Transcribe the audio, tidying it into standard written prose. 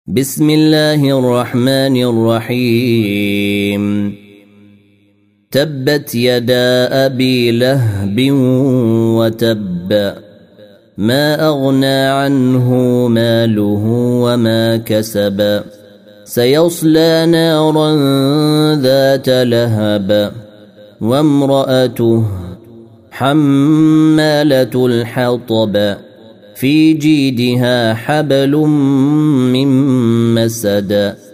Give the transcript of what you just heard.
بسم الله الرحمن الرحيم تبت يدا أبي لهب وتب ما أغنى عنه ماله وما كسب سيصلى نارا ذات لهب وامرأته حمالة الحطب في جيدها حبل من مسد